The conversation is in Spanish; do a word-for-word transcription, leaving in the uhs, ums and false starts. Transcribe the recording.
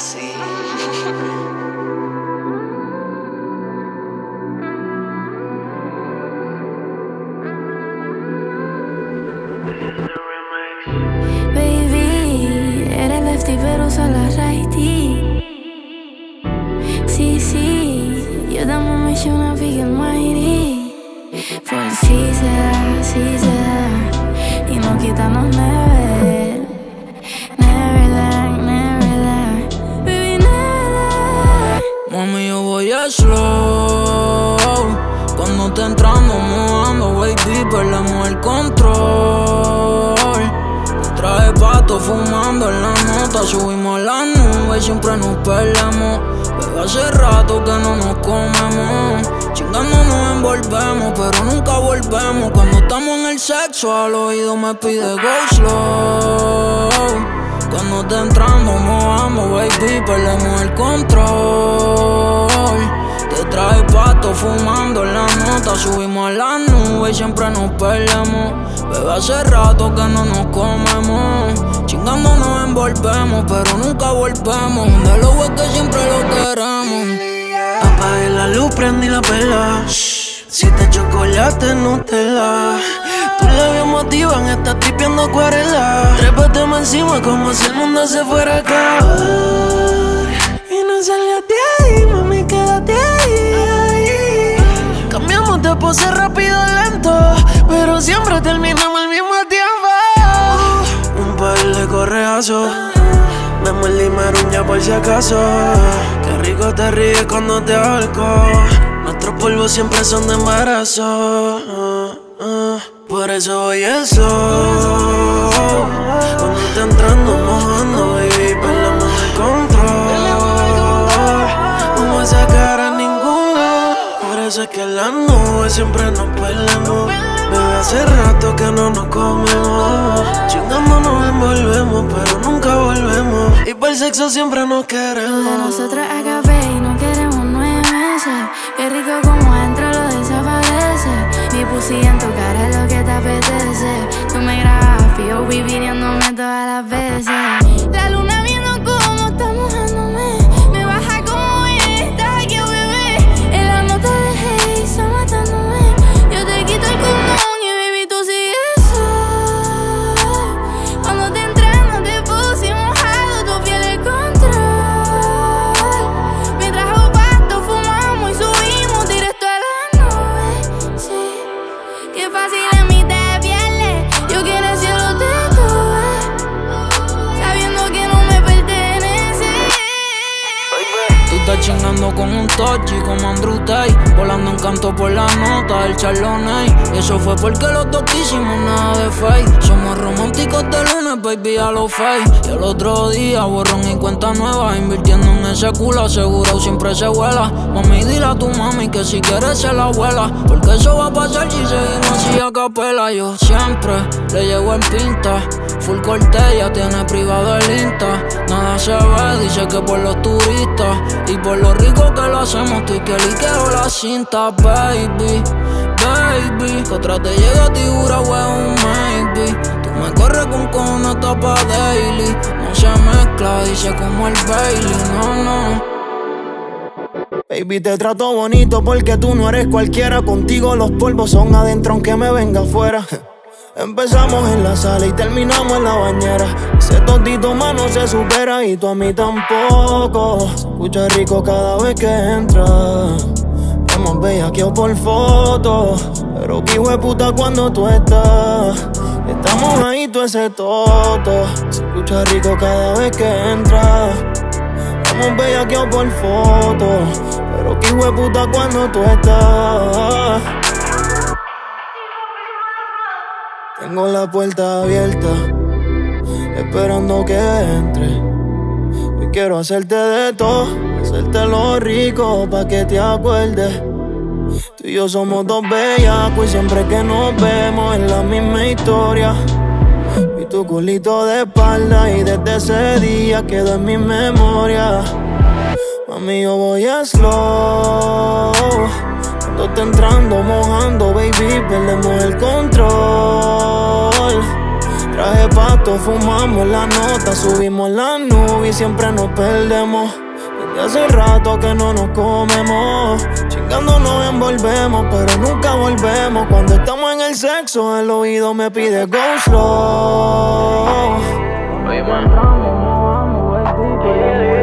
así. Baby, eres lefty pero usa la righty. Sí, sí, yo también me eché una big almighty. Por si se da, si se da, y no quitamos never. Neverland, neverland, baby, neverland. Mami, yo voy a slow. Cuando te entrando, mojando, baby, perdemos el control. Traje pato fumando en la nota, subimos a la nube y siempre nos peleamos. Pero hace rato que no nos comemos, chingando nos envolvemos, pero nunca volvemos. Cuando estamos en el sexo, al oído me pide go slow. Cuando te entrando, mojando, baby, perdemos el control. Te traje pato fumando en la nota, subimos a la nube y siempre nos peleamos. Bebé, hace rato que no nos comemos, chingando nos envolvemos, pero nunca volvemos. De lo es que siempre lo queremos. Apagué la luz, prendí la vela. Si te chocolate, Nutella. Tus labios motivan, estás tripeando acuarela. Trépate encima como si el mundo se fuera a acabar. Y no salgas de ahí, mami, quédate ahí. Cambiamos de pose rápido, lento, pero siempre terminamos al mismo tiempo. Un par de correazos, me muerde y me aruña por si acaso. Qué rico te ríes cuando te ahorco. Nuestros polvos siempre son de embarazo. uh, uh. Por eso hoy es slow. Cuando te entrando, mojando, baby, perdemos el control. Como esa cara ninguno. Por eso es que en la nube siempre nos peleamos. Bebé, hace rato que no nos comemos, chingando nos envolvemos, pero nunca volvemos. Y por el sexo siempre nos queremos. De nosotros acabé y no queremos nueve meses. Qué rico como entra lo desaparece. Mi pussy en tu cara es lo que te apetece. Tú me grabas, yo viviéndome todas las veces. La luna viendo cómo está mojándome. Me baja como esta, que bebé. En la nota de hey, está matándome. Yo te quito el condón y baby tú sigues sola. Cuando te entrando te puse mojado, tu piel el control. Mientras hago pasto fumamos y subimos directo a la nube. Sí, qué fácil a mí te pierde. Yo que en el cielo te tuve, sabiendo que no me pertenece. Tú estás chingando con un Tochi como Andrew Tate, volando en canto por la nota del Charlotte. Y eso fue porque los dos quisimos nada de fake. Somos románticos de lunes, baby, a lo fake. Y el otro día borrón y cuenta nueva, invirtiendo en ese culo asegurado siempre se vuela. Mami, dile a tu mami que si quieres ser la abuela, porque eso va a pasar si seguimos así a capela. Yo siempre le llego en pinta, full corte, ya tiene privado el Insta. Nada se ve, dice que por los turistas y por lo rico que lo hacemos, estoy que liqueo la cinta, baby, baby. Que otra te llega a ti, jura, un maybe. Tú me corres con cojones tapa daily. No se mezcla, dice como el Bailey, no, no. Baby, te trato bonito porque tú no eres cualquiera. Contigo los polvos son adentro aunque me venga afuera. Empezamos en la sala y terminamos en la bañera. Ese todito más no se supera y tú a mí tampoco. Se escucha rico cada vez que entra. Hemos bellaqueado por fotos, pero que hueputa cuando tú estás. Estamos ahí, tú ese toto. Se escucha rico cada vez que entra. Hemos bellaqueado por fotos, pero que hueputa cuando tú estás. Tengo la puerta abierta, esperando que entre. Hoy quiero hacerte de todo, hacerte lo rico pa' que te acuerdes. Tú y yo somos dos bellacos y siempre que nos vemos es la misma historia. Vi tu culito de espalda y desde ese día quedó en mi memoria. Mami, yo voy a slow. Cuando te entrando, mojando, baby, perdemos el control. Traje pasto, fumamos la nota, subimos la nube y siempre nos perdemos. Desde hace rato que no nos comemos, chingando nos envolvemos, pero nunca volvemos. Cuando estamos en el sexo, el oído me pide go slow. Oye, man.